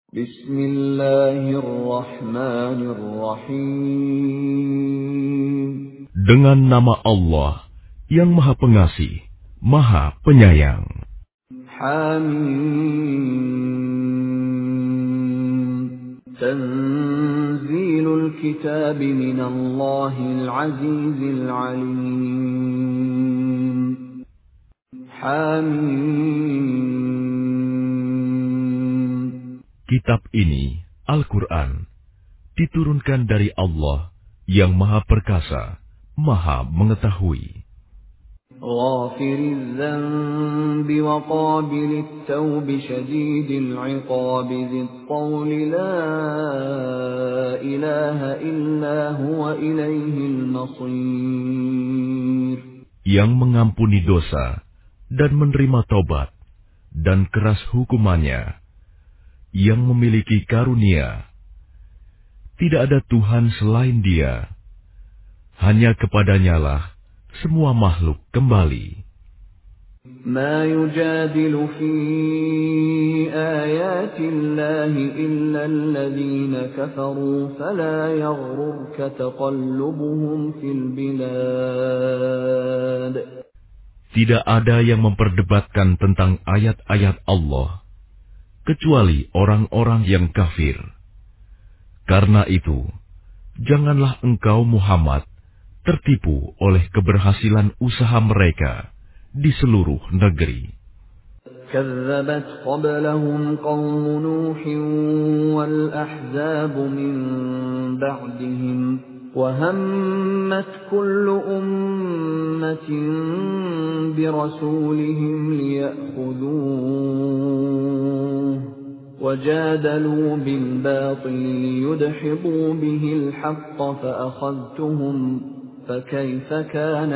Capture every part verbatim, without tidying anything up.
Bismillahirrahmanirrahim. Dengan nama Allah yang Maha Pengasih, Maha Penyayang. Hamim. Tanzilul kitab minallahil azizil alim. Hamim. Kitab ini, Al-Quran, diturunkan dari Allah yang Maha Perkasa, Maha Mengetahui. غافر الذنب وقابل التوب شديد العقاب ذي الطول لا إله إلا هو إليه المصير. Yang mengampuni dosa dan menerima tobat dan keras hukumannya, yang memiliki karunia. Tidak ada Tuhan selain Dia. Hanya kepadanyalah semua makhluk kembali. ما يجادل في آيات الله إلا الذين كفروا فلا يغررك تقلبهم في البلاد. Tidak ada yang memperdebatkan tentang ayat-ayat Allah, kecuali orang-orang yang kafir. Karena itu, janganlah engkau Muhammad tertipu oleh keberhasilan usaha mereka di seluruh negeri. كذبت قبلهم قوم نوح والأحزاب من بعدهم وهمت كل أمة برسولهم ليأخذوه وجادلوا بالباطل ليدحضوا به الحق فأخذتهم فكيف كان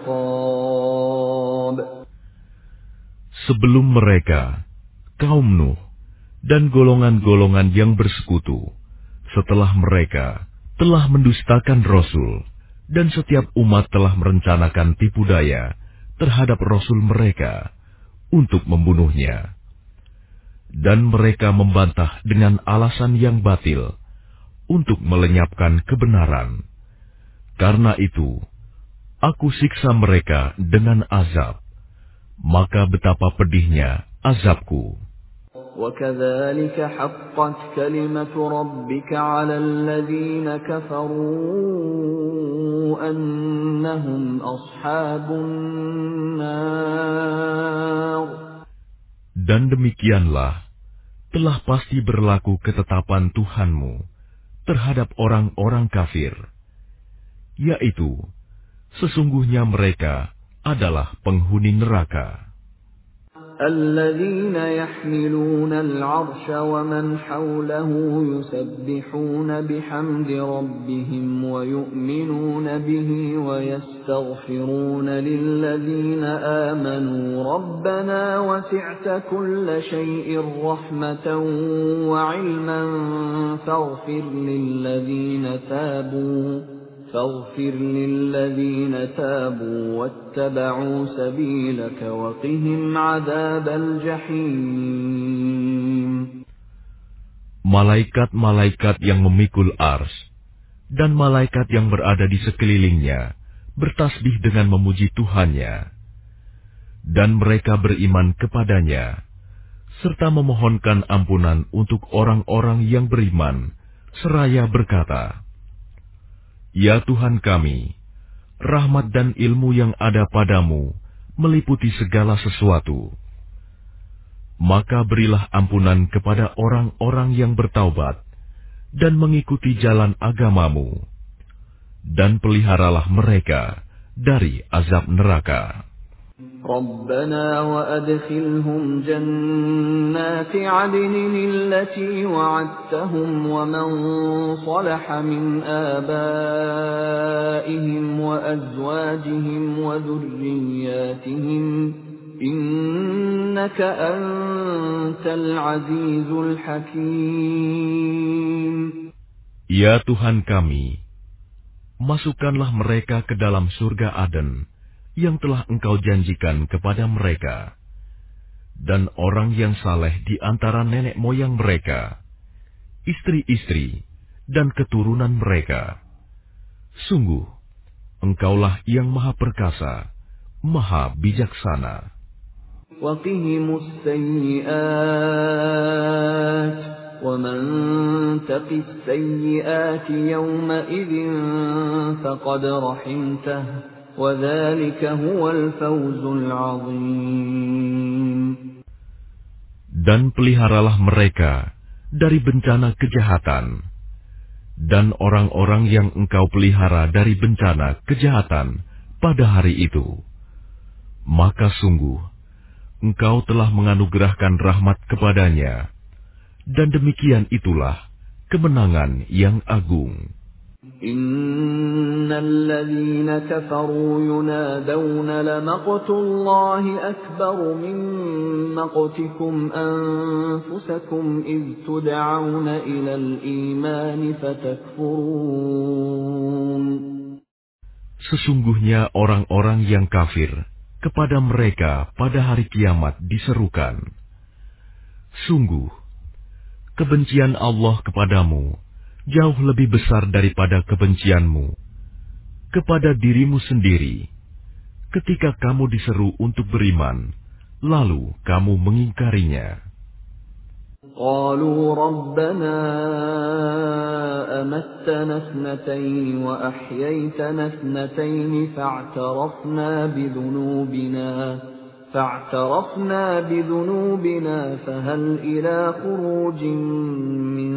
عقاب. Sebelum mereka, kaum Nuh dan golongan-golongan yang bersekutu, setelah mereka telah mendustakan Rasul, dan setiap umat telah merencanakan tipu daya terhadap Rasul mereka untuk membunuhnya. Dan mereka membantah dengan alasan yang batil untuk melenyapkan kebenaran. Karena itu, aku siksa mereka dengan azab. Maka betapa pedihnya azabku. وَكَذَلِكَ حَقَّتْ كَلِمَةُ رَبِّكَ عَلَى الَّذِينَ كَفَرُوا أَنَّهُمْ أَصْحَابُ النَّارِ. Dan demikianlah telah pasti berlaku ketetapan Tuhanmu terhadap orang-orang kafir, yaitu sesungguhnya mereka adalah penghuni neraka. الذين يحملون العرش ومن حوله يسبحون بحمد ربهم ويؤمنون به ويستغفرون للذين آمنوا ربنا وسعت كل شيء رحمة وعلما فاغفر للذين تابوا فاغفر للذين تابوا واتبعوا سبيلك وقهم عذاب الجحيم. Malaikat-malaikat yang memikul ars dan malaikat yang berada di sekelilingnya bertasbih dengan memuji Tuhannya, dan mereka beriman kepadanya serta memohonkan ampunan untuk orang-orang yang beriman seraya berkata, Ya Tuhan kami, rahmat dan ilmu yang ada padamu meliputi segala sesuatu. Maka berilah ampunan kepada orang-orang yang bertaubat dan mengikuti jalan agamamu, dan peliharalah mereka dari azab neraka. ربنا وأدخلهم جنات عدن التي وعدتهم ومن صلح من آبائهم وأزواجهم وذرياتهم إنك أنت العزيز الحكيم. Ya Tuhan kami, masukkanlah mereka ke dalam surga Aden yang telah Engkau janjikan kepada mereka, dan orang yang saleh di antara nenek moyang mereka. istri-istri, dan keturunan mereka. Sungguh, Engkaulah yang Maha Perkasa, Maha Bijaksana. وَقِهِمُ السَّيِّئَاتِ وَمَن تَقِ السَّيِّئَاتِ يَوْمَئِذٍ فَقَدْ رَحِمْتَهُ وَذَلِكَ هُوَ الْفَوْزُ الْعَظِيمُ. Dan peliharalah mereka dari bencana kejahatan, dan orang-orang yang Engkau pelihara dari bencana kejahatan pada hari itu, maka sungguh Engkau telah menganugerahkan rahmat kepadanya, dan demikian itulah kemenangan yang agung. Innal ladzina kafaru yunadawna lamaqtullahi akbaru min maqtikum anfusakum iz tud'auna ilal iman fatakfurun. Sesungguhnya orang-orang yang kafir, kepada mereka pada hari kiamat diserukan, sungguh, kebencian Allah kepadamu jauh lebih besar daripada kebencianmu kepada dirimu sendiri, ketika kamu diseru untuk beriman, lalu kamu mengingkarinya. قالوا ربنا أمتنا اثنتين وأحييتنا اثنتين فاعترفنا بذنوبنا فاعترفنا بذنوبنا فهل إلى خروج من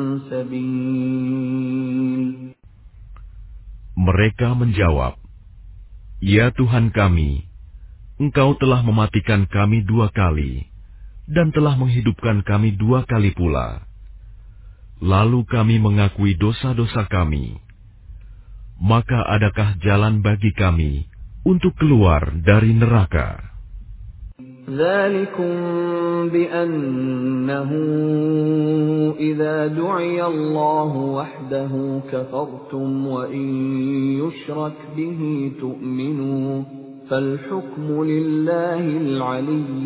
سبيل. Mereka menjawab, Ya Tuhan kami, Engkau telah mematikan kami dua kali dan telah menghidupkan kami dua kali pula. Lalu kami mengakui dosa-dosa kami. Maka adakah jalan bagi kami untuk keluar dari neraka? ذلكم بأنه إذا دعي الله وحده كفرتم وإن يشرك به تؤمنوا فالحكم لله العلي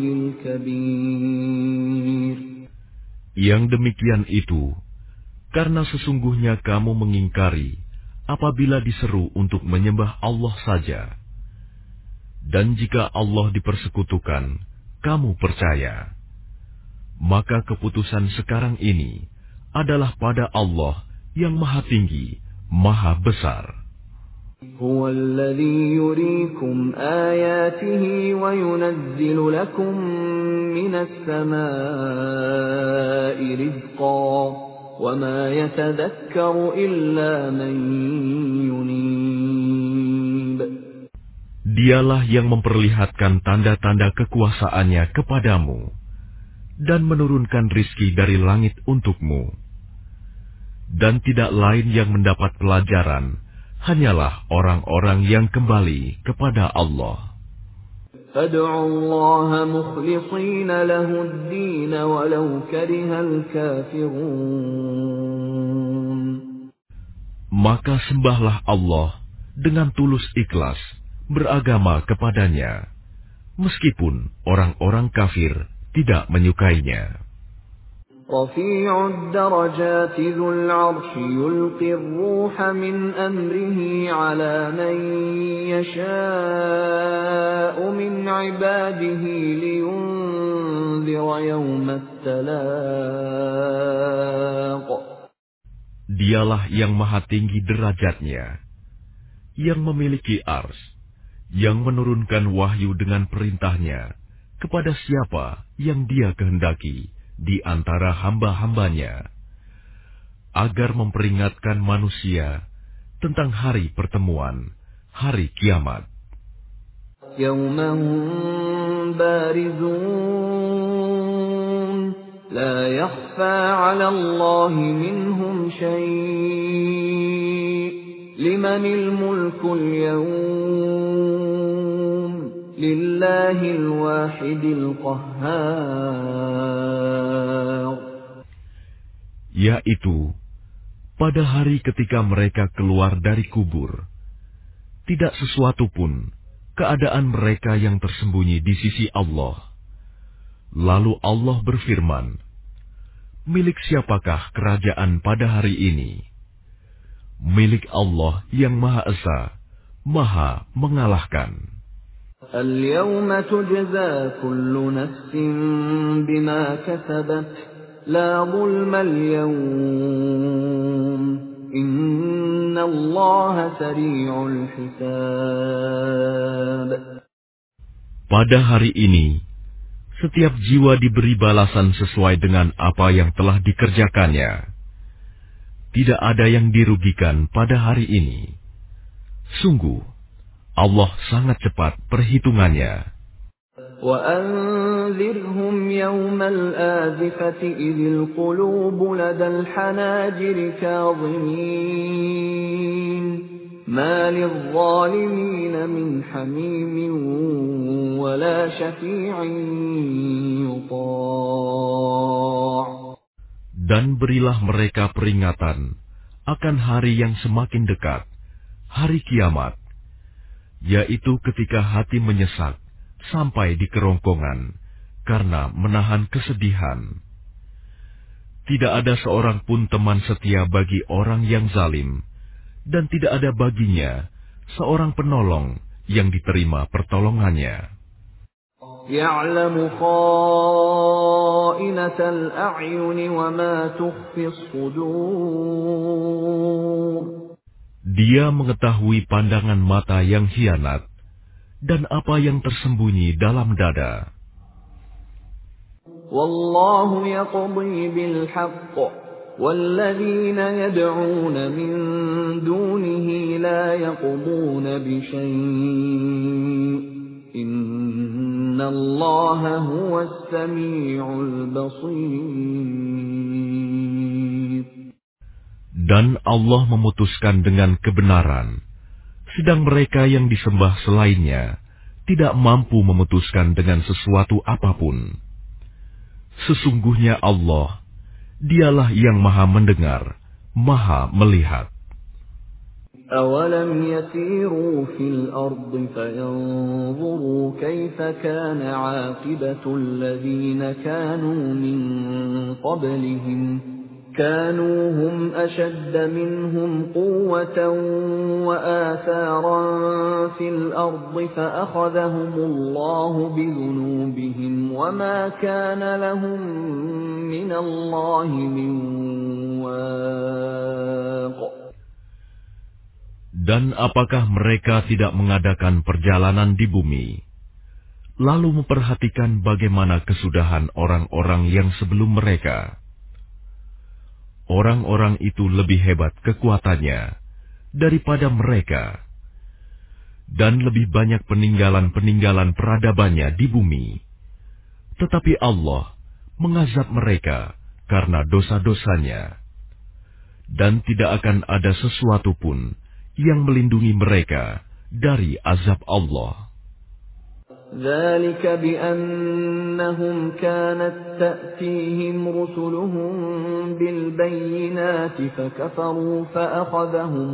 الكبير. Yang demikian itu, karena sesungguhnya kamu mengingkari apabila diseru untuk menyembah Allah saja. Dan jika Allah dipersekutukan, kamu percaya. Maka keputusan sekarang ini adalah pada Allah yang Maha Tinggi, Maha Besar. هو الذي يريكم آياته وينزل لكم من السماء رزقا وما يتذكر إلا من ينيب. Dialah yang memperlihatkan tanda-tanda kekuasaannya kepadamu dan menurunkan rizki dari langit untukmu. Dan tidak lain yang mendapat pelajaran hanyalah orang-orang yang kembali kepada Allah. فادعوا الله مخلصين له الدين ولو كره الكافرون. Maka sembahlah Allah dengan tulus ikhlas beragama kepadanya, meskipun orang-orang kafir tidak menyukainya. رفيع الدرجات ذو العرش يلقي الروح من أمره على من يشاء من عباده لينذر يوم التلاق. Dialah yang maha tinggi derajatnya, yang memiliki ars, yang menurunkan wahyu dengan perintahnya kepada siapa yang dia kehendaki di antara hamba-hambanya, agar memperingatkan manusia tentang hari pertemuan, hari kiamat. يوم هم بارزون لا يخفى على الله منهم شيء لمن الملك اليوم لله الواحد القهار. Yaitu pada hari ketika mereka keluar dari kubur, tidak sesuatu pun keadaan mereka yang tersembunyi di sisi Allah. Lalu Allah berfirman, milik siapakah kerajaan pada hari ini? Milik Allah yang Maha Esa, Maha mengalahkan. اليوم تجزى كل نفس بما كسبت لا ظلم اليوم إن الله سريع الحساب. Pada hari ini, setiap jiwa diberi balasan sesuai dengan apa yang telah dikerjakannya. Tidak ada yang dirugikan pada hari ini. Sungguh, Allah sangat cepat perhitungannya. وأنذرهم يوم الآزفة إذ القلوب لدى الحناجر كاظمين ما للظالمين من حميم ولا شفيع يطاع. Dan berilah mereka peringatan akan hari yang semakin dekat, hari kiamat, yaitu ketika hati menyesak sampai di kerongkongan karena menahan kesedihan. Tidak ada seorang pun teman setia bagi orang yang zalim, dan tidak ada baginya seorang penolong yang diterima pertolongannya. يعلم خائنة الأعين وما تخفي الصدور. Dia mengetahui pandangan mata yang hianat dan apa yang tersembunyi dalam dada. Wallahu yaqdi bil haqq والذين يدعون من دونه لا يقضون بشيء إن الله هو السميع البصير. Dan Allah memutuskan dengan kebenaran, sedang mereka yang disembah selainnya tidak mampu memutuskan dengan sesuatu apapun. Sesungguhnya Allah, Dialah yang Maha mendengar, Maha melihat. أَوَلَمْ يَسِيرُوا فِي الْأَرْضِ فَيَنظُرُوا كَيْفَ كَانَ عَاقِبَةُ الَّذِينَ كَانُوا مِن قَبْلِهِمْ كَانُوا هُمْ أَشَدَّ مِنْهُمْ قُوَّةً وَآثَارًا فِي الْأَرْضِ فَأَخَذَهُمُ اللَّهُ بِذُنُوبِهِمْ وَمَا كَانَ لَهُم مِّنَ اللَّهِ مِن وَاقٍ. Dan apakah mereka tidak mengadakan perjalanan di bumi, lalu memperhatikan bagaimana kesudahan orang-orang yang sebelum mereka? Orang-orang itu lebih hebat kekuatannya daripada mereka, dan lebih banyak peninggalan-peninggalan peradabannya di bumi. Tetapi Allah mengazab mereka karena dosa-dosanya, dan tidak akan ada sesuatu pun yang melindungi mereka dari azab Allah. ذَلِكَ بِأَنَّهُمْ كَانَتْ تَأْتِيهِمْ رُسُلُهُم بِالْبَيِّنَاتِ فَكَفَرُوا فَأَخَذَهُمُ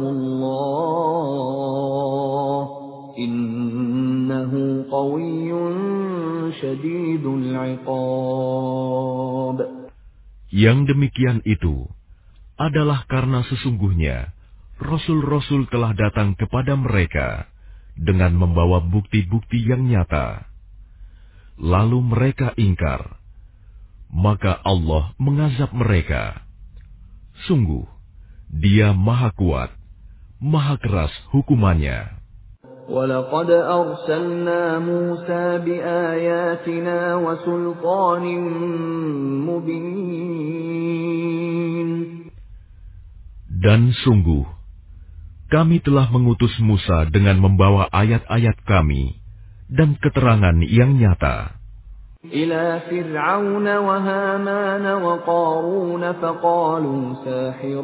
اللَّهُ إِنَّهُ قَوِيٌّ شَدِيدُ الْعِقَابِ. Yang demikian itu adalah karena sesungguhnya Rasul-Rasul telah datang kepada mereka dengan membawa bukti-bukti yang nyata. Lalu mereka ingkar, maka Allah mengazab mereka. Sungguh, Dia Maha Kuat, Maha Keras hukumannya. وَلَقَدْ أَرْسَلْنَا مُوسَى بِآيَاتِنَا وَسُلْطَانٍ مُبِينٍ. Dan sungguh, kami telah mengutus Musa dengan membawa ayat-ayat kami dan keterangan yang nyata. إِلَى فِرْعَوْنَ وَهَامَانَ وَقَارُونَ فَقَالُوا سَاحِرٌ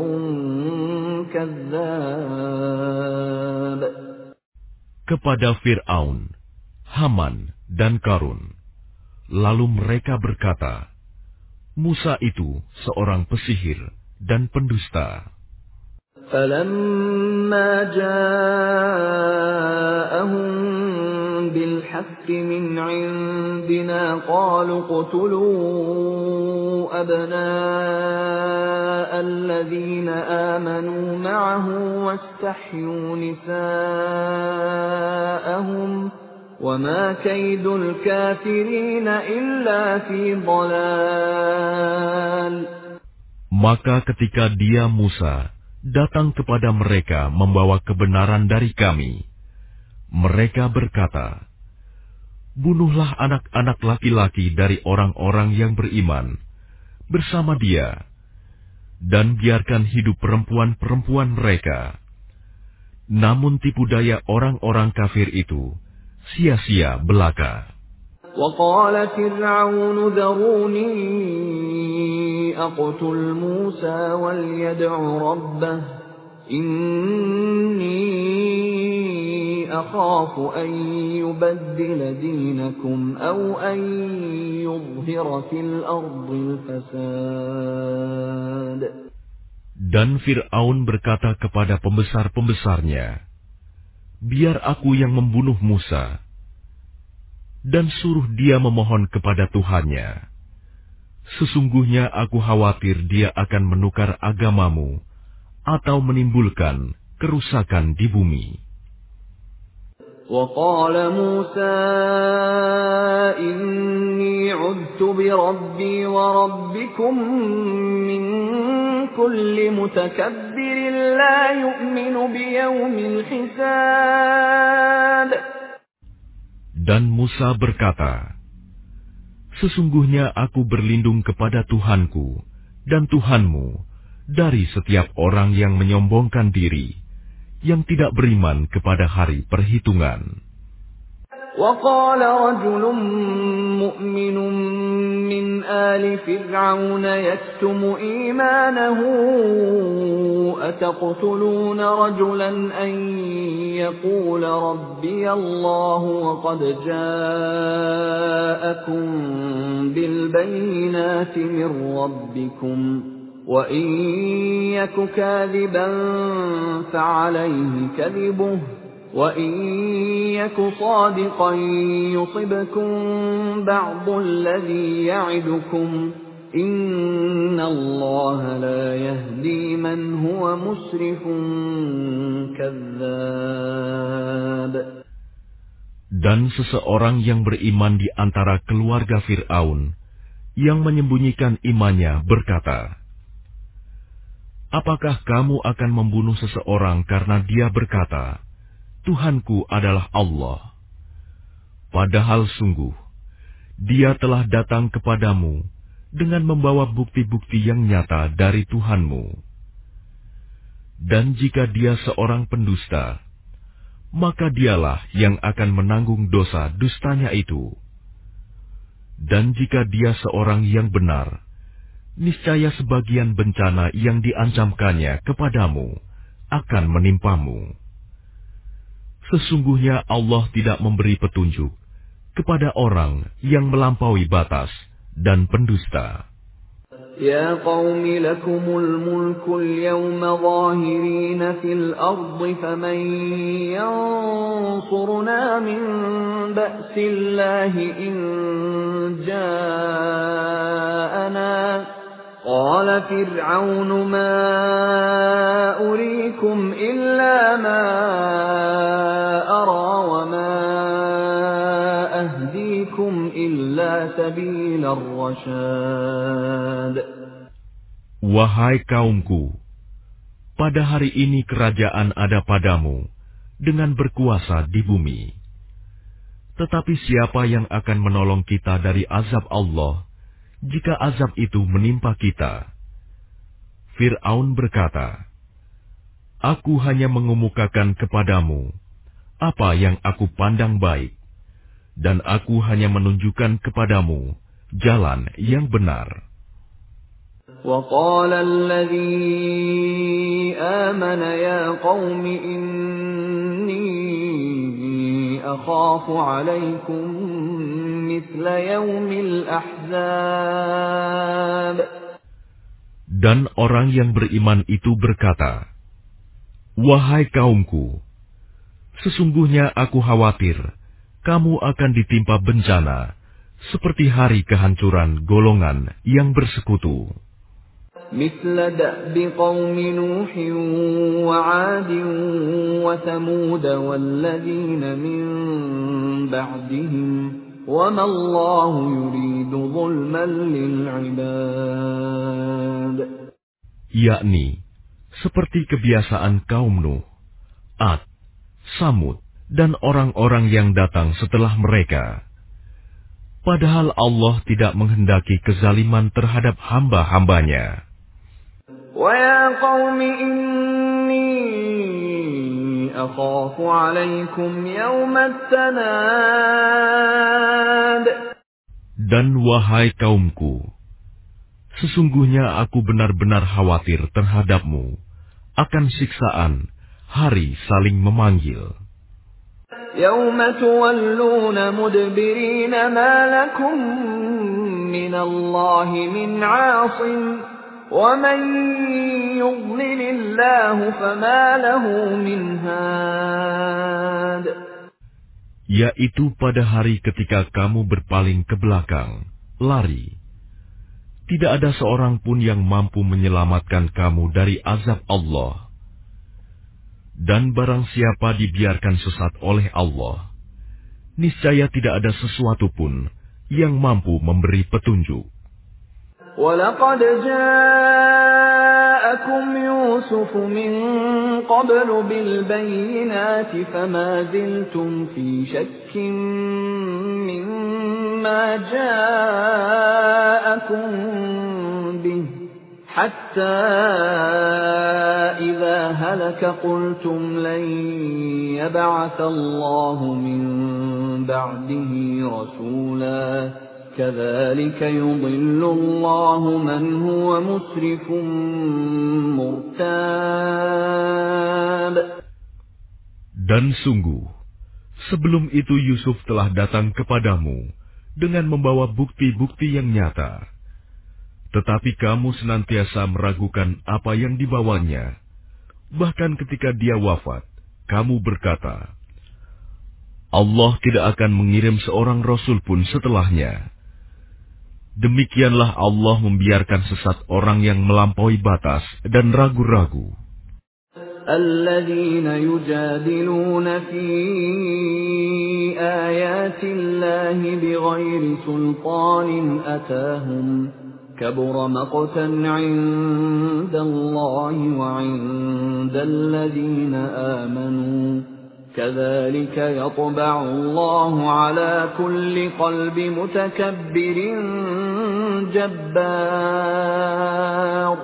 كَذَّابٌ. Kepada Fir'aun, Haman, dan Karun. Lalu mereka berkata, Musa itu seorang pesihir dan pendusta. فَلَمَّا جَاءَهُم بالحق من عندنا قالوا اقتلوا أبناء الذين آمنوا معه واستحيوا نساءهم وما كيد الكافرين إلا في ضلال. Maka ketika dia Musa datang kepada mereka membawa kebenaran dari kami, mereka berkata, bunuhlah anak-anak laki-laki dari orang-orang yang beriman bersama dia, dan biarkan hidup perempuan-perempuan mereka. Namun tipu daya orang-orang kafir itu sia-sia belaka. وقال فرعون ذروني أقتل موسى وليدع ربه إني أخاف أن يبدل دينكم أو أن يظهر في الأرض الفساد. Dan Fir'aun berkata kepada pembesar-pembesarnya, biar aku yang membunuh Musa, dan suruh dia memohon kepada Tuhannya. Sesungguhnya aku khawatir dia akan menukar agamamu atau menimbulkan kerusakan di bumi. وقال موسى إني عذت بربي وربكم من كل متكبر لا يؤمن بيوم الحساب. Dan Musa berkata, sesungguhnya aku berlindung kepada Tuhanku dan Tuhanmu dari setiap orang yang menyombongkan diri, yang tidak beriman kepada hari perhitungan. وقال رجل مؤمن من آل فرعون يكتم إيمانه أتقتلون رجلا أن يقول ربي الله وقد جاءكم بالبينات من ربكم وإن يك كاذبا فعليه كذبه وَإِنْ يَكُ صَادِقًا يُصِبْكُمْ بَعْضُ الَّذِي يَعِدُكُمْ إِنَّ اللَّهَ لَا يَهْدِي مَنْ هُوَ مُسْرِفٌ كَذَّابٌ. Dan seseorang yang beriman di antara keluarga Fir'aun yang menyembunyikan imannya berkata, apakah kamu akan membunuh seseorang karena dia berkata, Tuhanku adalah Allah. Padahal sungguh, dia telah datang kepadamu dengan membawa bukti-bukti yang nyata dari Tuhanmu. Dan jika dia seorang pendusta, maka dialah yang akan menanggung dosa dustanya itu. Dan jika dia seorang yang benar, niscaya sebagian bencana yang diancamkannya kepadamu akan menimpamu. Sesungguhnya Allah tidak memberi petunjuk kepada orang yang melampaui batas dan pendusta. Ya qaumi lakumul mulkul yawma zahirina fil ardi faman yansuruna min ba'sillahi in ja'ana. قال فرعون ما أريكم إلا ما أرى وما أهديكم إلا سبيل الرشاد. Wahai kaumku, pada hari ini kerajaan ada padamu dengan berkuasa di bumi. Tetapi siapa yang akan menolong kita dari azab Allah jika azab itu menimpa kita? Fir'aun berkata, aku hanya mengemukakan kepadamu apa yang aku pandang baik, dan aku hanya menunjukkan kepadamu jalan yang benar. وقال الذي آمن يا قوم إني أخاف عليكم مثل يوم الأحزاب. Dan orang yang beriman itu berkata, wahai kaumku, sesungguhnya aku khawatir kamu akan ditimpa bencana, seperti hari kehancuran golongan yang bersekutu. مثل دأب قوم نوح وعاد وثمود والذين من بعدهم وما الله يريد ظلما للعباد. Yakni seperti kebiasaan kaum Nuh, Ad, Samud, dan orang-orang yang datang setelah mereka. Padahal Allah tidak menghendaki kezaliman terhadap hamba-hambanya. وَيَا قَوْمِ إِنِّي أَخَافُ عَلَيْكُمْ يَوْمَ التَّنَادِ. Dan wahai kaumku, sesungguhnya aku benar-benar khawatir terhadapmu akan siksaan hari saling memanggil. يَوْمَ تُوَلُّونَ مُدْبِرِينَ مَا لَكُمْ مِنَ اللَّهِ مِنْ عَاصِمٍ وَمَنْ يُضْلِلِ اللَّهُ فَمَا لَهُ مِنْ هَادٍ. Yaitu pada hari ketika kamu berpaling ke belakang, lari. Tidak ada seorang pun yang mampu menyelamatkan kamu dari azab Allah. Dan barang siapa dibiarkan sesat oleh Allah, niscaya tidak ada sesuatu pun yang mampu memberi petunjuk. وَلَقَدْ جَاءَكُمْ يُوسُفُ مِنْ قَبْلُ بِالْبَيِّنَاتِ فَمَا زِلْتُمْ فِي شَكٍّ مِّمَّا جَاءَكُمْ بِهِ حَتَّى إِذَا هَلَكَ قُلْتُمْ لَنْ يَبْعَثَ اللَّهُ مِنْ بَعْدِهِ رَسُولًا كَذَلِكَ يُضِلُّ اللَّهُ مَنْ هُوَ مُسْرِفٌ مُرْتَابٌ. Dan sungguh, sebelum itu Yusuf telah datang kepadamu dengan membawa bukti-bukti yang nyata. Tetapi kamu senantiasa meragukan apa yang dibawanya. Bahkan ketika dia wafat, kamu berkata, Allah tidak akan mengirim seorang rasul pun setelahnya. Demikianlah Allah membiarkan sesat orang yang melampaui batas dan ragu-ragu. الَّذِينَ يُجَادِلُونَ فِي آيَاتِ اللَّهِ بِغَيْرِ سُلْطَانٍ أَتَاهُمْ كَبُرَ مَقْتًا عِندَ اللَّهِ وَعِندَ الَّذِينَ آمَنُوا كَذَلِكَ يَطْبَعُ اللَّهُ عَلَى كُلِّ قَلْبِ مُتَكَبِّرٍ جَبَّارٍ.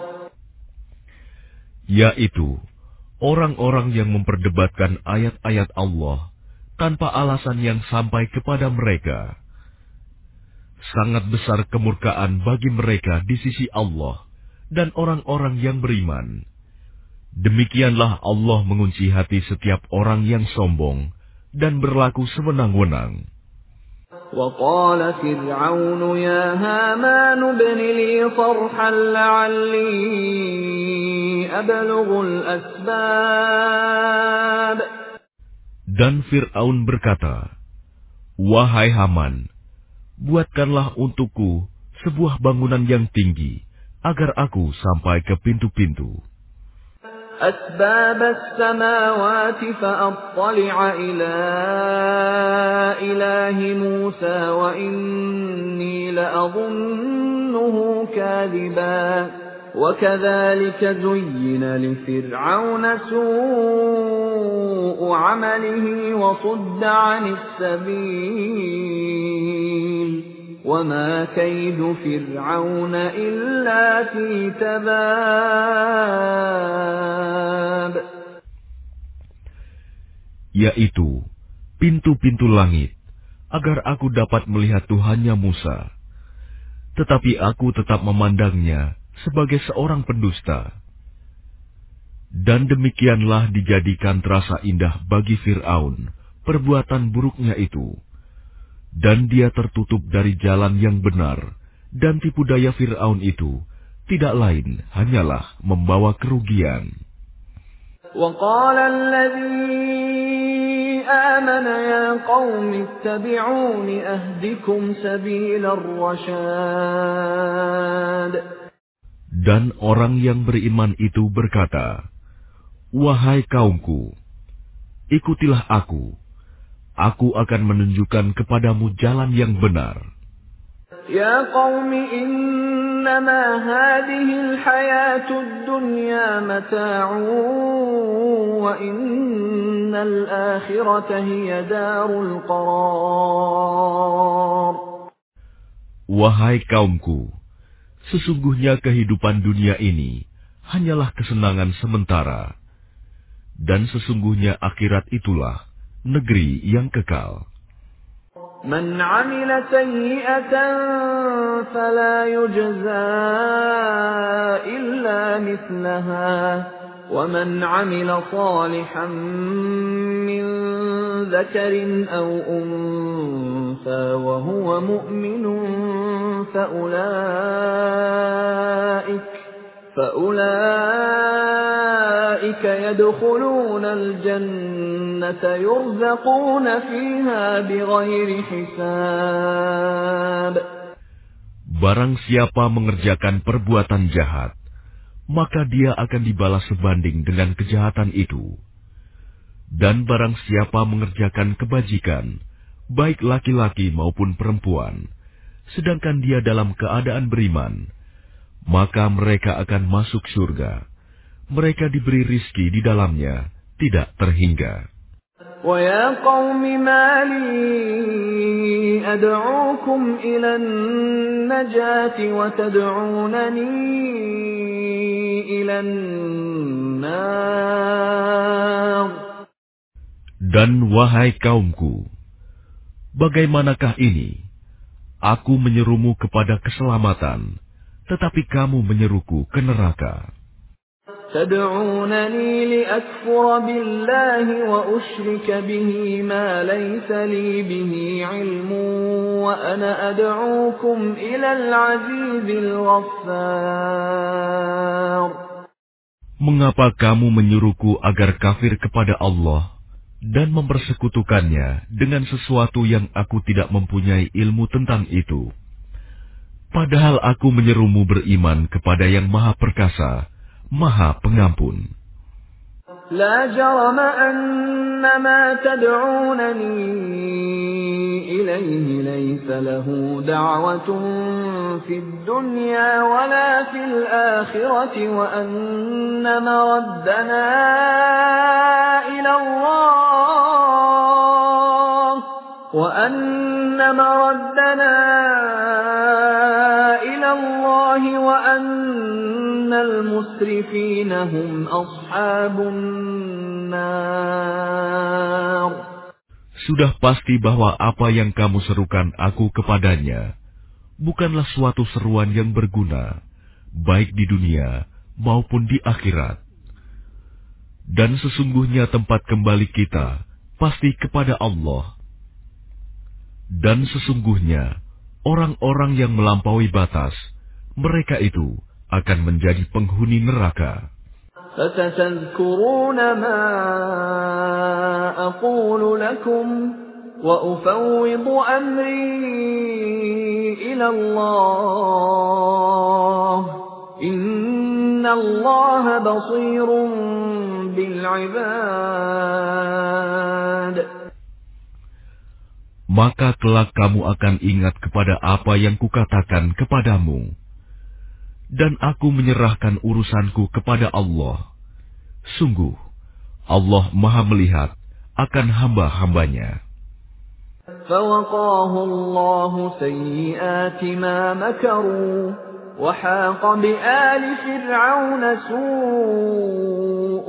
Yaitu orang-orang yang memperdebatkan ayat-ayat Allah tanpa alasan yang sampai kepada mereka. Sangat besar kemurkaan bagi mereka di sisi Allah dan orang-orang yang beriman. Demikianlah Allah mengunci hati setiap orang yang sombong dan berlaku sewenang-wenang. وَقَالَ فِرْعَوْنُ يَا هَامَانُ ابْنِ لِي صَرْحًا لَعَلِّي أَبْلُغُ الْأَسْبَابَ. Dan Fir'aun berkata, Wahai Haman, buatkanlah untukku sebuah bangunan yang tinggi, agar aku sampai ke pintu-pintu. أَسْبَابَ السَّمَاوَاتِ فَأَطَّلِعَ إِلَى إِلَٰهِ مُوسَىٰ وَإِنِّي لَأَظُنُّهُ كَاذِبًا وَكَذَلِكَ زُيِّنَ لِفِرْعَوْنَ سُوءُ عَمَلِهِ وَصُدَّ عَنِ السَّبِيلِ وَمَا كَيْدُ فِرْعَوْنَ إِلَّا فِي تَبَابٍ. Yaitu pintu-pintu langit, agar aku dapat melihat Tuhannya Musa. Tetapi aku tetap memandangnya sebagai seorang pendusta. Dan demikianlah dijadikan terasa indah bagi Fir'aun perbuatan buruknya itu. Dan dia tertutup dari jalan yang benar, dan tipu daya Fir'aun itu tidak lain hanyalah membawa kerugian. وقال الذي آمن يا قوم اتبعون أهدكم سبيل الرشاد. Dan orang yang beriman itu berkata, "Wahai kaumku, ikutilah aku. Aku akan menunjukkan kepadamu jalan yang benar." Ya qaumi innama hadhil hayatud dunya mata'un wa innal akhirata hiya darul qarar. Wahai kaumku, sesungguhnya kehidupan dunia ini hanyalah kesenangan sementara, dan sesungguhnya akhirat itulah negeri yang kekal. Man 'amila sayyi'atan fala yujza illa mithlaha wa man 'amila salihan min dhakarin aw untha wa huwa mu'minun fa ulaika فأولئك يدخلون الجنة يرزقون فيها بغير حساب. Barang siapa mengerjakan perbuatan jahat, maka dia akan dibalas sebanding dengan kejahatan itu. Dan barang siapa mengerjakan kebajikan, baik laki-laki maupun perempuan, sedangkan dia dalam keadaan beriman, maka mereka akan masuk surga. Mereka diberi rizki di dalamnya, tidak terhingga. وَيَا قَوْمِ مَا لِي أَدْعُوكُمْ إِلَى النَّجَاةِ وَتَدْعُونَنِي إِلَى النَّارِ. Dan wahai kaumku, bagaimanakah ini? Aku menyerumu kepada keselamatan, tetapi kamu menyeruku ke neraka. تدعونني لأكفر بالله وأشرك به ما ليس لي به علم وأنا أدعوكم إلى العزيز الغفار. Mengapa kamu menyuruhku agar kafir kepada Allah dan mempersekutukannya dengan sesuatu yang aku tidak mempunyai ilmu tentang itu? Padahal aku menyerumu beriman kepada yang Maha Perkasa, Maha Pengampun. لا جرم أن ما تدعونني إليه ليس له دعوة في الدنيا ولا في الآخرة وأن مردنا إلى الله وأن مردنا إلى الله وأن المسرفين هم أصحاب النار. Sudah pasti bahwa apa yang kamu serukan aku kepadanya bukanlah suatu seruan yang berguna, baik di dunia maupun di akhirat. Dan sesungguhnya tempat kembali kita pasti kepada Allah. Dan sesungguhnya orang-orang yang melampaui batas, mereka itu akan menjadi penghuni neraka. فَسَتَذْكُرُونَ مَا أَقُولُ لَكُمْ وَأُفَوِّضُ أَمْرِي إِلَى اللَّهِ إِنَّ اللَّهَ بَصِيرٌ بِالْعِبَادِ. Maka kelak kamu akan ingat kepada apa yang kukatakan kepadamu. Dan aku menyerahkan urusanku kepada Allah. Sungguh, Allah Maha melihat akan hamba-hambanya. فَوَقَاهُ اللَّهُ سَيِّئَاتِ مَا مَكَرُوا وَحَاقَ بِآلِ فِرْعَوْنَ سُوءُ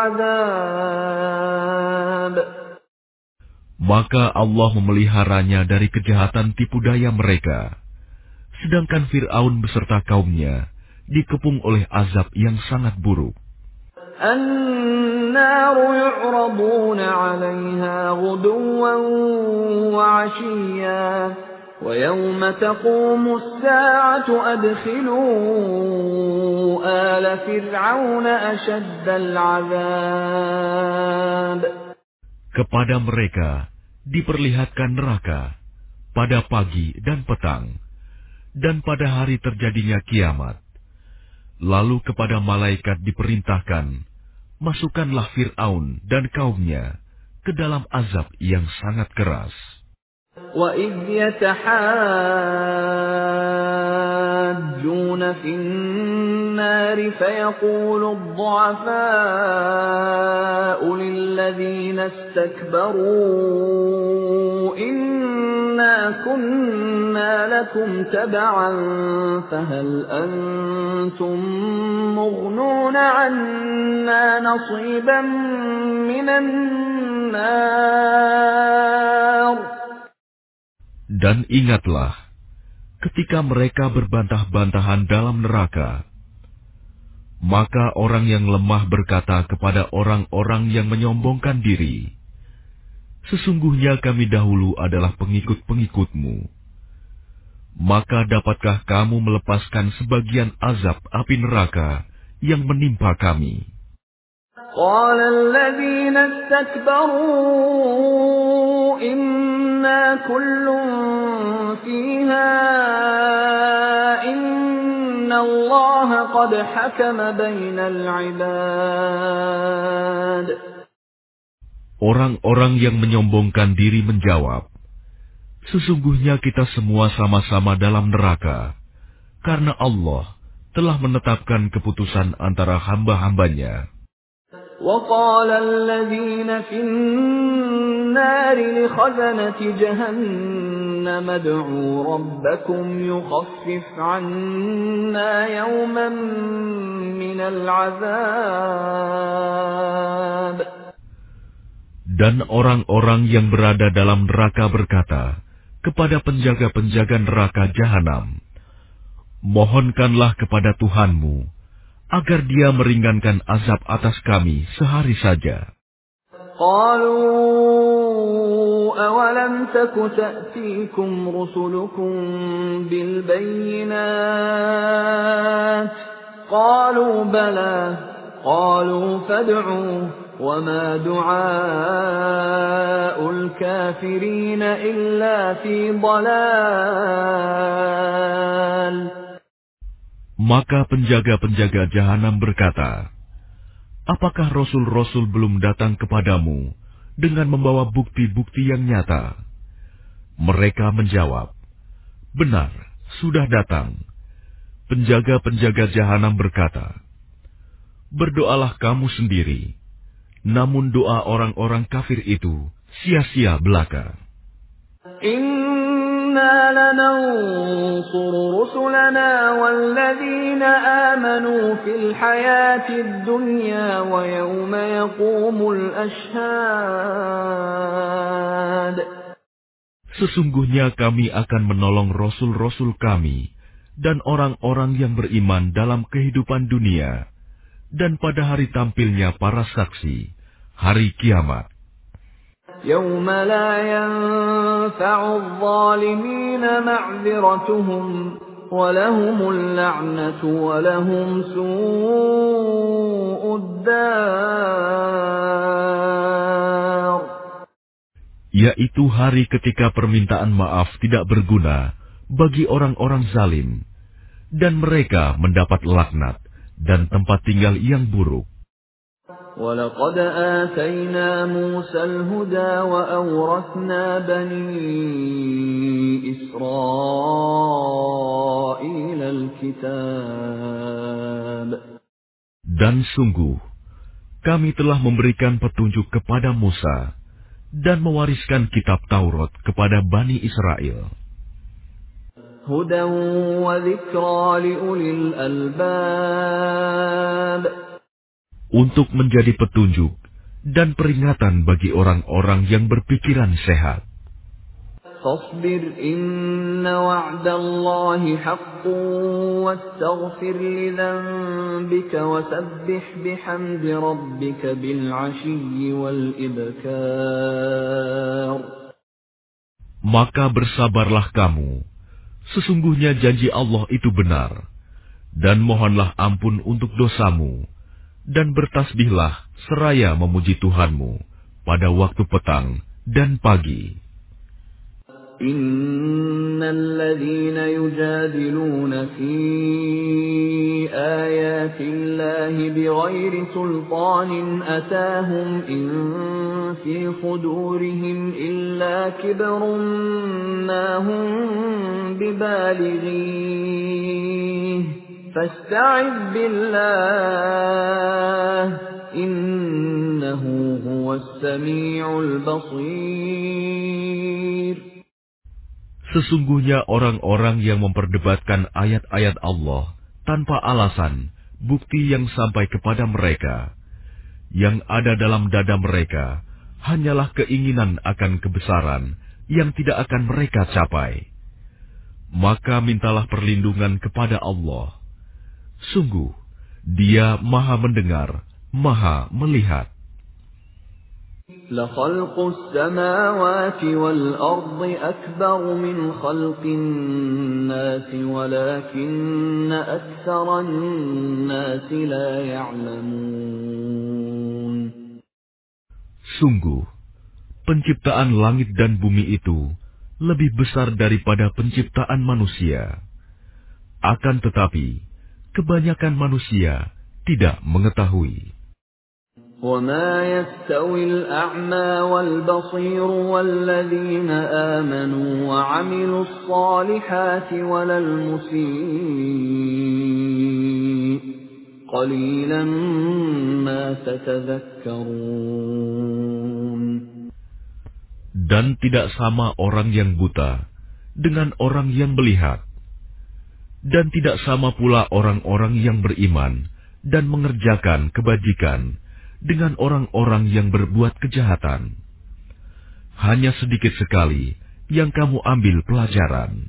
الْعَذَابِ. Maka Allah memeliharanya dari kejahatan tipu daya mereka. Sedangkan Fir'aun beserta kaumnya dikepung oleh azab yang sangat buruk. النَّارُ يُعْرَضُونَ عَلَيْهَا غُدُوًّا وَعَشِيًّا وَيَوْمَ تَقُومُ السَّاعَةُ أَدْخِلُوا آلَ فِرْعَوْنَ أَشَدَّ الْعَذَابِ. Kepada mereka diperlihatkan neraka pada pagi dan petang, dan pada hari terjadinya kiamat. Lalu kepada malaikat diperintahkan, masukkanlah Fir'aun dan kaumnya ke dalam azab yang sangat keras. وَإِذْ يَتَحَاجُّونَ فِي النَّارِ فَيَقُولُ الضُّعَفَاءُ لِلَّذِينَ اسْتَكْبَرُوا إِنَّا كُنَّا لَكُمْ تَبَعًا فَهَلْ أَنْتُمْ مُغْنُونَ عَنَّا نَصِيبًا مِنَ النَّارِ. Dan ingatlah, ketika mereka berbantah-bantahan dalam neraka, maka orang yang lemah berkata kepada orang-orang yang menyombongkan diri, sesungguhnya kami dahulu adalah pengikut-pengikutmu. Maka dapatkah kamu melepaskan sebagian azab api neraka yang menimpa kami? قال الذين استكبروا إنا كل فيها إن الله قد حكم بين العباد. Orang-orang yang menyombongkan diri menjawab, sesungguhnya kita semua sama-sama dalam neraka, karena Allah telah menetapkan keputusan antara hamba-hambanya. وقال الذين في النار لخزنة جهنم ادعوا ربكم يخفف عنا يوما من العذاب. Dan orang-orang yang berada dalam neraka berkata kepada penjaga-penjaga neraka jahanam, mohonkanlah kepada Tuhanmu agar dia meringankan azab atas kami sehari saja. قالوا أولم تك تأتيكم رسلكم بالبينات قالوا بلى قالوا فادعوا وما دعاء الكافرين إلا في ضلال. Maka penjaga-penjaga jahanam berkata, apakah rasul-rasul belum datang kepadamu dengan membawa bukti-bukti yang nyata? Mereka menjawab, benar, sudah datang. Penjaga-penjaga jahanam berkata, berdoalah kamu sendiri, namun doa orang-orang kafir itu sia-sia belaka. إِنَّا لَنَنصُرُ رُسُلَنَا وَالَّذِينَ آمَنُوا فِي الْحَيَاةِ الدُّنْيَا وَيَوْمَ يَقُومُ الْأَشْهَادُ. Sesungguhnya kami akan menolong rasul-rasul kami dan orang-orang yang beriman dalam kehidupan dunia dan pada hari tampilnya para saksi, hari kiamat. يَوْمَ لَا يَنفَعُ الظَّالِمِينَ مَعْذِرَتُهُمْ وَلَهُمُ اللَّعْنَةُ وَلَهُمْ سُوءُ الدَّارِ. Yaitu hari ketika permintaan maaf tidak berguna bagi orang-orang zalim, dan mereka mendapat laknat dan tempat tinggal yang buruk. وَلَقَدْ آتَيْنَا مُوسَى الْهُدَى وَأَوْرَثْنَا بَنِي إِسْرَائِيلَ الْكِتَابَ. Dan sungguh, kami telah memberikan petunjuk kepada Musa dan mewariskan kitab Taurat kepada Bani Israel. هُدًى وَذِكْرَى لِأُولِي الْأَلْبَابِ. Untuk menjadi petunjuk dan peringatan bagi orang-orang yang berpikiran sehat. فاصبر إن وعد الله حق واستغفر لذنبك وسبح بحمد ربك بالعشي والإبكار. Maka bersabarlah kamu, sesungguhnya janji Allah itu benar, dan mohonlah ampun untuk dosamu, dan bertasbihlah seraya memuji Tuhanmu pada waktu petang dan pagi. Innalladzina yujadiluna fi ayatillahi bighairi sultanin atahum in fi khudurihim illa kibrun ma hum bibalighi fasta'iz billah innahu huwas sami'ul basir. Sesungguhnya orang-orang yang memperdebatkan ayat-ayat Allah tanpa alasan, bukti yang sampai kepada mereka, yang ada dalam dada mereka hanyalah keinginan akan kebesaran yang tidak akan mereka capai. Maka mintalah perlindungan kepada Allah. Sungguh, Dia Maha Mendengar, Maha Melihat. لَخَلْقُ السَّمَاوَاتِ وَالْأَرْضِ أَكْبَرُ مِنْ خَلْقِ النَّاسِ وَلَكِنَّ أَكْثَرَ النَّاسِ لَا يَعْلَمُونَ. Sungguh, penciptaan langit dan bumi itu lebih besar daripada penciptaan manusia. Akan tetapi, kebanyakan manusia tidak mengetahui. وَمَا يَسْتَوِي الْأَعْمَى وَالْبَصِيرُ وَالَّذِينَ آمَنُوا وَعَمِلُوا الصَّالِحَاتِ وَلَا الْمُسِيءُ قَلِيلًا مَا تَتَذَكَّرُونَ. Dan tidak sama orang yang buta dengan orang yang melihat. Dan tidak sama pula orang-orang yang beriman dan mengerjakan kebajikan dengan orang-orang yang berbuat kejahatan. Hanya sedikit sekali yang kamu ambil pelajaran.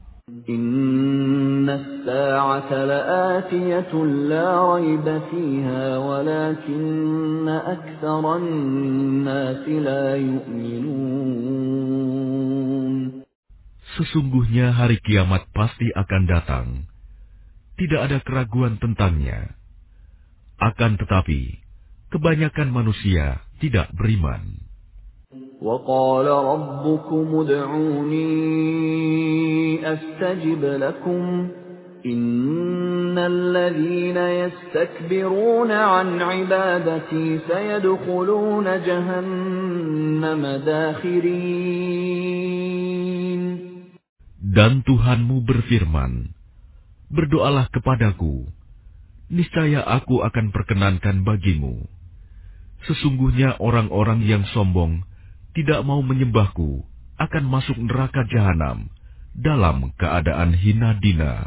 Inna as-sa'ata la'atiyatun la rayba fiha walakinna aktsaran nasi la yu'minun. Sesungguhnya hari kiamat pasti akan datang. Tidak ada keraguan tentangnya. Akan tetapi, kebanyakan manusia tidak beriman. وَقَالَ رَبُّكُمُ ادْعُونِي أَسْتَجِبْ لَكُمْ إِنَّ الَّذِينَ يَسْتَكْبِرُونَ عَنْ عِبَادَتِي سَيَدْخُلُونَ جَهَنَّمَ دَاخِرِينَ. Dan Tuhanmu berfirman, berdoalah kepadaku, niscaya aku akan perkenankan bagimu. Sesungguhnya orang-orang yang sombong tidak mau menyembahku akan masuk neraka jahanam dalam keadaan hina dina.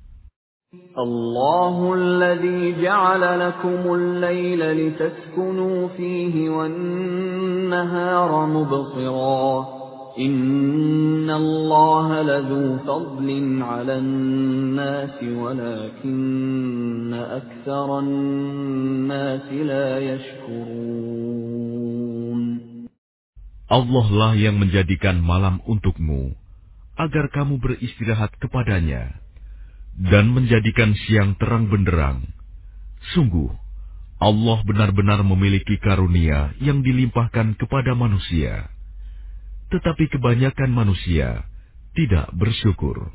Allahul ladzi ja'ala lakumul laila litaskunu fihi wan nahara mubsira. Innallaha ladzu fadlin 'alan nasi walakinna aktsaran nasi la yashkurun. Allah lah yang menjadikan malam untukmu agar kamu beristirahat kepadanya, dan menjadikan siang terang benderang. Sungguh, Allah benar-benar memiliki karunia yang dilimpahkan kepada manusia. Tetapi kebanyakan manusia tidak bersyukur.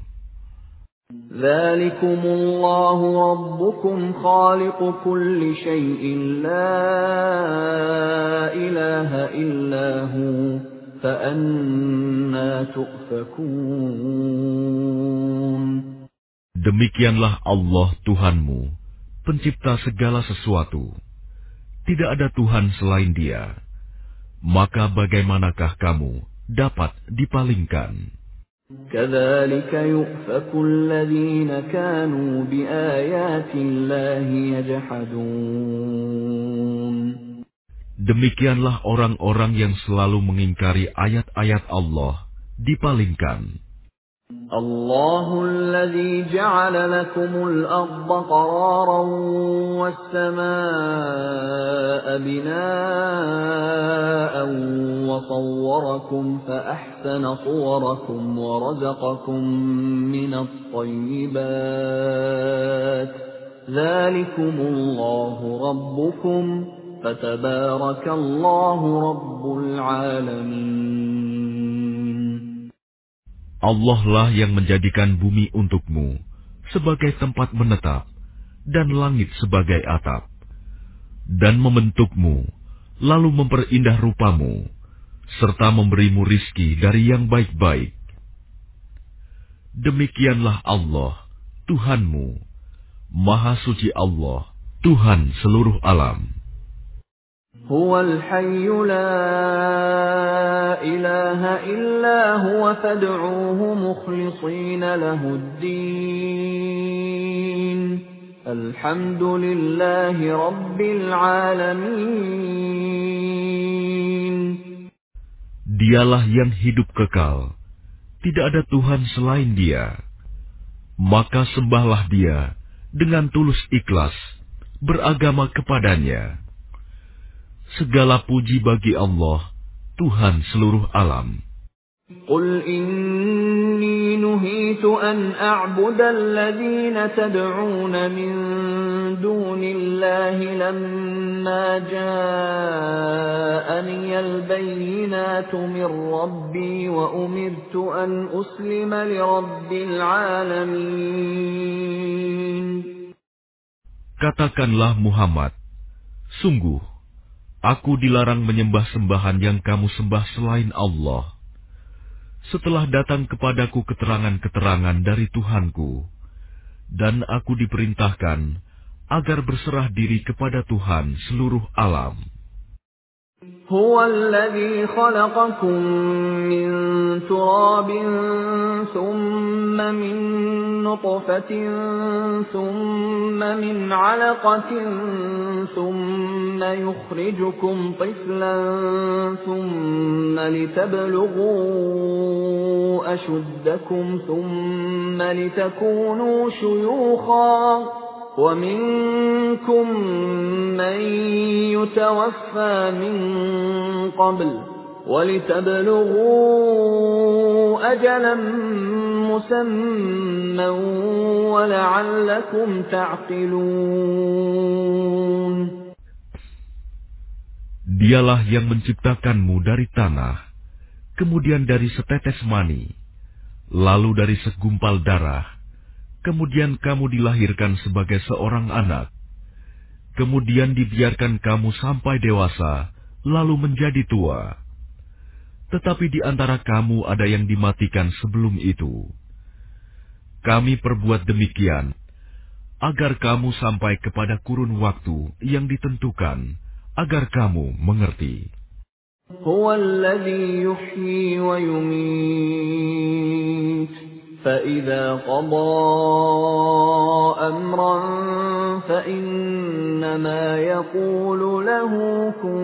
Dzalikumullahu rabbukum khaliqu kulli syai'in la ilaha illahu fa anna tu'fakun. Demikianlah Allah Tuhanmu, pencipta segala sesuatu. Tidak ada Tuhan selain Dia. Maka bagaimanakah kamu dapat dipalingkan? كَذَلِكَ يُؤْفَكُ الَّذِينَ كَانُوا بِآيَاتِ اللَّهِ يَجْحَدُونَ. Demikianlah orang-orang yang selalu mengingkari ayat-ayat Allah dipalingkan. الله الذي جعل لكم الأرض قرارا والسماء بناء وَصَوَّرَكُمْ فَأَحْسَنَ صُوَرَكُمْ وَرَزَقَكُم مِّنَ الطَّيِّبَاتِ ذَلِكُمُ اللَّهُ رَبُّكُمْ فَتَبَارَكَ اللَّهُ رَبُّ الْعَالَمِينَ. Allah lah yang menjadikan bumi untukmu sebagai tempat menetap dan langit sebagai atap, dan membentukmu, lalu memperindah rupamu, serta memberimu rizki dari yang baik-baik. Demikianlah Allah, Tuhanmu, Maha Suci Allah, Tuhan seluruh alam. Huwal hayyu la ilaha illa huwa fad'uuhu mukhlishina lahud-din. Alhamdulillahi rabbil alamin. Dialah yang hidup kekal, tidak ada Tuhan selain Dia. Maka sembahlah Dia dengan tulus ikhlas, beragama kepadanya. Segala puji bagi Allah, Tuhan seluruh alam. Qul inni nuhitu an a'buda alladhina tad'una min dunillahi lamma ja'ani al-bayyinatu min rabbi wa umirtu an uslima li rabbil alamin. Katakanlah Muhammad, sungguh, aku dilarang menyembah sembahan yang kamu sembah selain Allah. Setelah datang kepadaku keterangan-keterangan dari Tuhanku, dan aku diperintahkan agar berserah diri kepada Tuhan seluruh alam. Huwa alladhi khalaqakum min turabin thumma min nutfatin thumma min 'alaqatin thumma yukhrijukum tiflan thumma litablughu ashuddakum thumma litakunu shuyukhan وَمِنكُم مَّن يُتَوَفَّى مِن قَبْلُ وَلِتَبْلُغُوا أَجَلًا مُّسَمًّى وَلَعَلَّكُمْ تَعْقِلُونَ. Dialah yang menciptakanmu dari tanah, kemudian dari setetes mani, lalu dari segumpal darah. Kemudian kamu dilahirkan sebagai seorang anak. Kemudian dibiarkan kamu sampai dewasa, lalu menjadi tua. Tetapi di antara kamu ada yang dimatikan sebelum itu. Kami perbuat demikian, agar kamu sampai kepada kurun waktu yang ditentukan, agar kamu mengerti. Huwa alladhi yuhyi wa yumiit. فَإِذَا قَضَى أَمْرًا فَإِنَّمَا يَقُولُ لَهُ كُن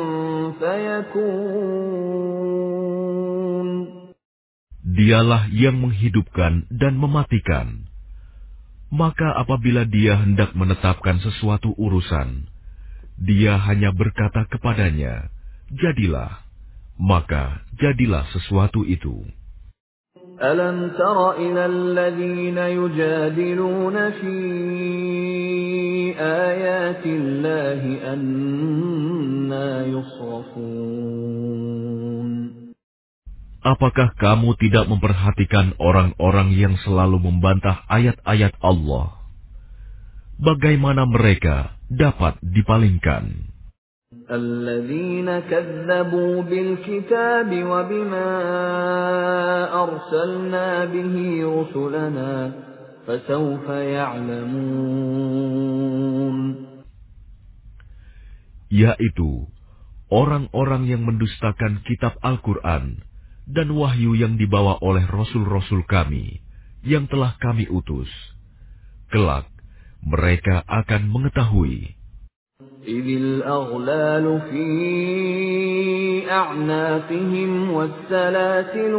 فَيَكُونُ. Dialah yang menghidupkan dan mematikan. Maka apabila Dia hendak menetapkan sesuatu urusan, Dia hanya berkata kepadanya, jadilah, maka jadilah sesuatu itu. أَلَمْ تَرَ إِلَى الَّذِينَ يُجَادِلُونَ فِي آيَاتِ اللَّهِ أَنَّىٰ يُصْرَفُونَ. Apakah kamu tidak memperhatikan orang-orang yang selalu membantah ayat-ayat Allah? Bagaimana mereka dapat dipalingkan? الَّذِينَ كَذَّبُوا بِالْكِتَابِ وَبِمَا أَرْسَلْنَا بِهِ رُسُلَنَا فَسَوْفَ يَعْلَمُونَ. Yaitu orang-orang yang mendustakan kitab Al-Quran dan wahyu yang dibawa oleh Rasul-Rasul kami yang telah kami utus. Kelak mereka akan mengetahui. إِذِ الْأَغْلَالُ فِي أَعْنَاقِهِمْ وَالسَّلَاسِلُ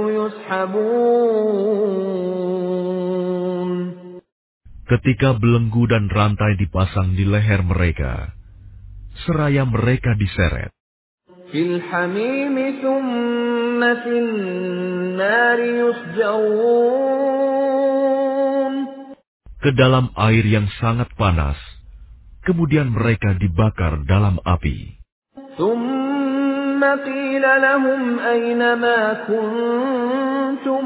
يُسْحَبُونَ. Ketika belenggu dan rantai dipasang di leher mereka, seraya mereka diseret. fil hamim thumma fin nari yusjarun. Ke dalam air yang sangat panas, kemudian mereka dibakar dalam api. Thumma qila lahum ayna ma kuntum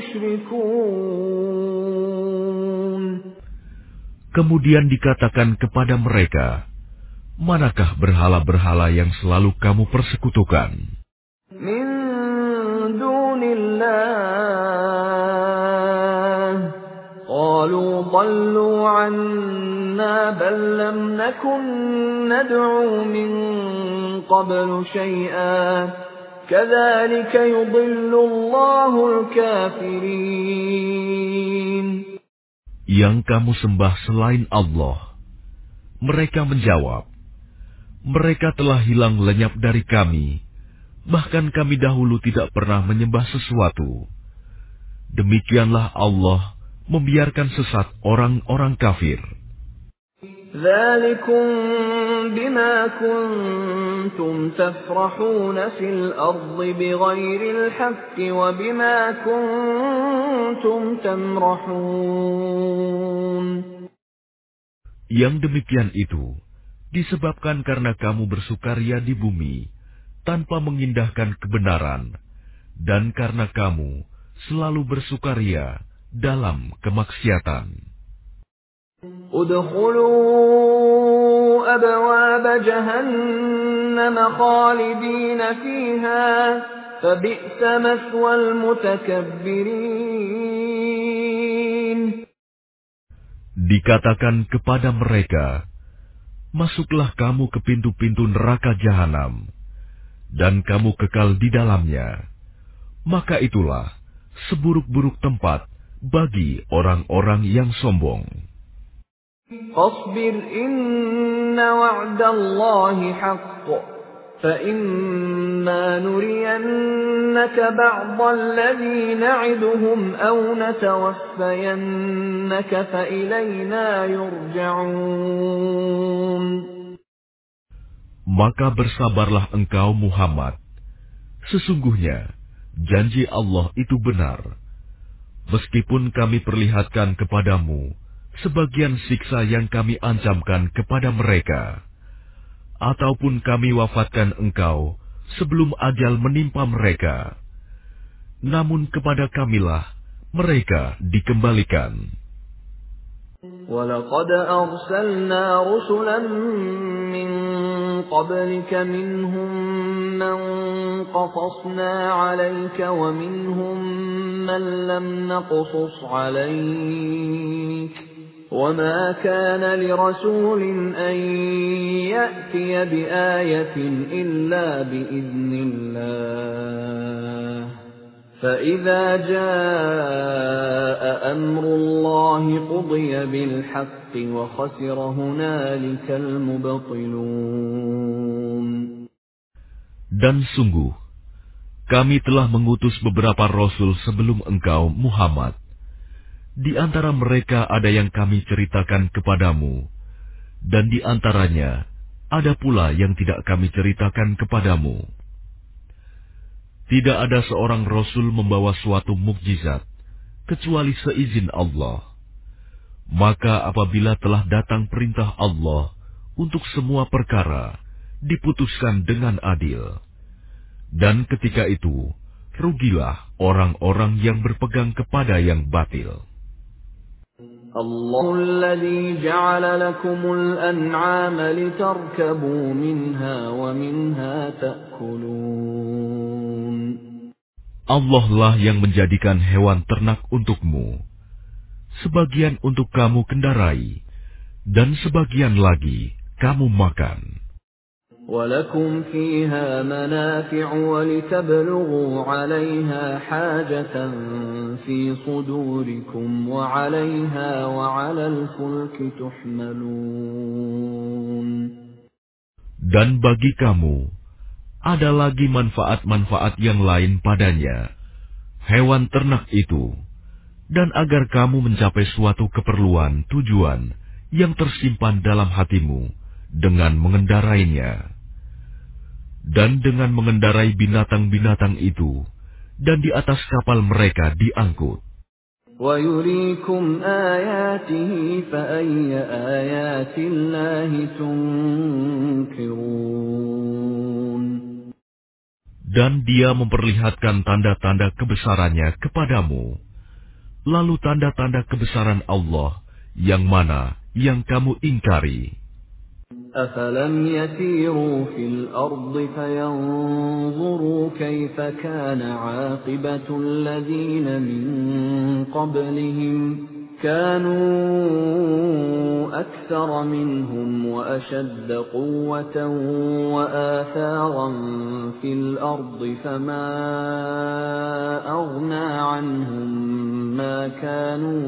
tushrikun. Kemudian dikatakan kepada mereka, manakah berhala-berhala yang selalu kamu persekutukan? Min dunillah. Qalu dhallu 'anna bal lam nakun nad'u min qablu syai'an kadzalika yudhillu Allahul kafirin. Yang kamu sembah selain Allah. Mereka menjawab, mereka telah hilang lenyap dari kami, bahkan kami dahulu tidak pernah menyembah sesuatu. Demikianlah Allah membiarkan sesat orang-orang kafir. Dzalikum bima kuntum tafrahuna fil ardi bighairil haqqi wa bima kuntum tamrahun. Yang demikian itu disebabkan karena kamu bersukaria di bumi tanpa mengindahkan kebenaran, dan karena kamu selalu bersukaria dalam kemaksiatan. Udkhulu abwaab jahannam khalidina fiha fabi'sa mathwal mutakabbirin. Dikatakan kepada mereka, masuklah kamu ke pintu-pintu neraka jahanam, dan kamu kekal di dalamnya. Maka itulah seburuk-buruk tempat bagi orang-orang yang sombong. Fasbir inna wa'dallahi haqq, fa imma nuriyannaka ba'dal ladzi na'iduhum aw natawaffayannaka fa ilayna yurja'un. Maka bersabarlah engkau Muhammad. Sesungguhnya janji Allah itu benar. Meskipun kami perlihatkan kepadamu sebagian siksa yang kami ancamkan kepada mereka, ataupun kami wafatkan engkau sebelum ajal menimpa mereka, namun kepada kamilah mereka dikembalikan. وَلَقَدْ أَرْسَلْنَا رُسُلًا مِّن قَبْلِكَ مِنْهُم مَّن قَصَصْنَا عَلَيْكَ وَمِنْهُم مَّن لَّمْ نَقْصُصْ عَلَيْكَ وَمَا كَانَ لِرَسُولٍ أَن يَأْتِيَ بِآيَةٍ إِلَّا بِإِذْنِ اللَّهِ فَإِذَا جَاءَ أَمْرُ اللَّهِ قُضِيَ بِالْحَقِّ وَخَسِرَ هُنَالِكَ الْمُبْطِلُونَ. Dan sungguh, kami telah mengutus beberapa rasul sebelum engkau, Muhammad. Di antara mereka ada yang kami ceritakan kepadamu, dan di antaranya ada pula yang tidak kami ceritakan kepadamu. Tidak ada seorang rasul membawa suatu mukjizat kecuali seizin Allah. Maka apabila telah datang perintah Allah untuk semua perkara, diputuskan dengan adil. Dan ketika itu, rugilah orang-orang yang berpegang kepada yang batil. Allahul ladzi ja'ala lakumul an'ama litarkabu minha wa minha ta'kulun. Allah lah yang menjadikan hewan ternak untukmu, sebagian untuk kamu kendarai, dan sebagian lagi kamu makan. وَلَكُمْ فِيهَا مَنَافِعُ وَلِتَبْلُغُوا عَلَيْهَا حَاجَةً فِي صُدُورِكُمْ وَعَلَيْهَا وَعَلَى الْفُلْكِ تُحْمَلُونَ. Dan bagi kamu ada lagi manfaat-manfaat yang lain padanya, hewan ternak itu, dan agar kamu mencapai suatu keperluan tujuan yang tersimpan dalam hatimu dengan mengendarainya. dan dengan mengendarai binatang-binatang itu, dan di atas kapal mereka diangkut. وَيُرِيكُمْ آيَاتِهِ فَأَيَّ آيَاتِ اللَّهِ تُنْكِرُونَ. Dan Dia memperlihatkan tanda-tanda kebesarannya kepadamu. Lalu tanda-tanda kebesaran Allah yang mana yang kamu ingkari? أَفَلَمْ يَسِيرُوا فِي الْأَرْضِ فَيَنْظُرُوا كَيْفَ كَانَ عَاقِبَةُ الَّذِينَ مِنْ قَبْلِهِمْ كَانُوا أَكْثَرَ مِنْهُمْ وَأَشَدَّ قُوَّةً وَآثَارًا فِي الْأَرْضِ فَمَا أَغْنَى عَنْهُمْ مَا كَانُوا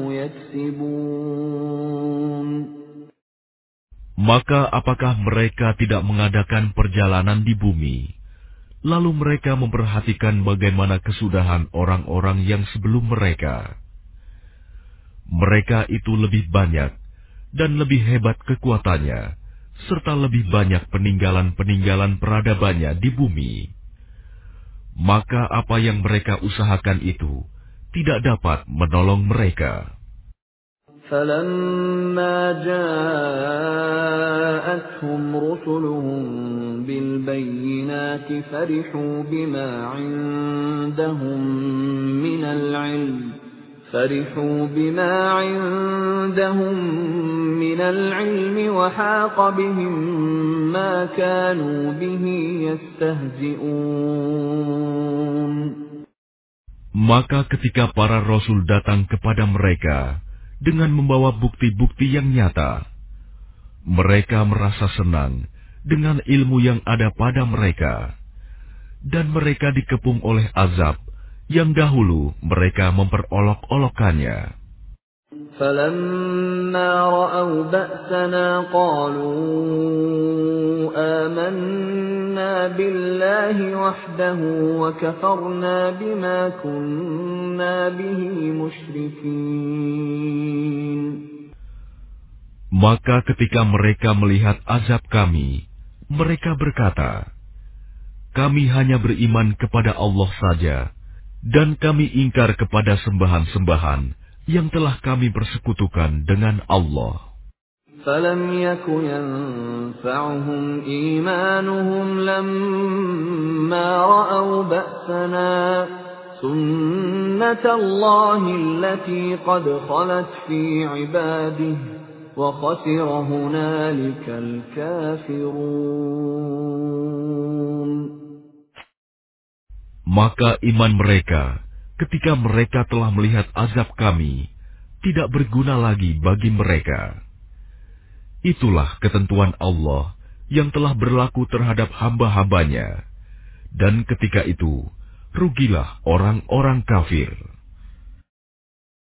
يَكْسِبُونَ. Maka apakah mereka tidak mengadakan perjalanan di bumi, lalu mereka memperhatikan bagaimana kesudahan orang-orang yang sebelum mereka? Mereka itu lebih banyak dan lebih hebat kekuatannya, serta lebih banyak peninggalan-peninggalan peradabannya di bumi. Maka apa yang mereka usahakan itu tidak dapat menolong mereka. فَلَمَّا جَاءَتْهُمْ رُسُلُهُم بِالْبَيِّنَاتِ فَرِحُوا بِمَا عِندَهُم مِّنَ الْعِلْمِ فَرِحُوا بِمَا عِندَهُم مِّنَ الْعِلْمِ وَحَاقَ بِهِم مَّا كَانُوا بِهِ يَسْتَهْزِئُونَ. Maka ketika para rasul datang kepada mereka dengan membawa bukti-bukti yang nyata, mereka merasa senang dengan ilmu yang ada pada mereka, dan mereka dikepung oleh azab yang dahulu mereka memperolok-olokkannya. فَلَمَّا رَأَوْا بَأْسَنَا قَالُوا آمَنَّا بِاللَّهِ وَحْدَهُ وَكَفَرْنَا بِمَا كُنَّا بِهِ مُشْرِكِينَ. Maka ketika mereka melihat azab kami, mereka berkata, "Kami hanya beriman kepada Allah saja, dan kami ingkar kepada sembahan-sembahan yang telah kami persekutukan dengan Allah." فَلَمْ يَكُ يَنفَعُهُمْ إِيمَانُهُمْ لَمَّا رَأَوْا بَأْسَنَا سُنَّةَ اللَّهِ الَّتِي قَدْ خَلَتْ فِي عِبَادِهِ وَخَسِرَ هُنَالِكَ الْكَافِرُونَ. Maka iman mereka ketika mereka telah melihat azab kami tidak berguna lagi bagi mereka. Itulah ketentuan Allah yang telah berlaku terhadap hamba-hambanya, dan ketika itu rugilah orang-orang kafir.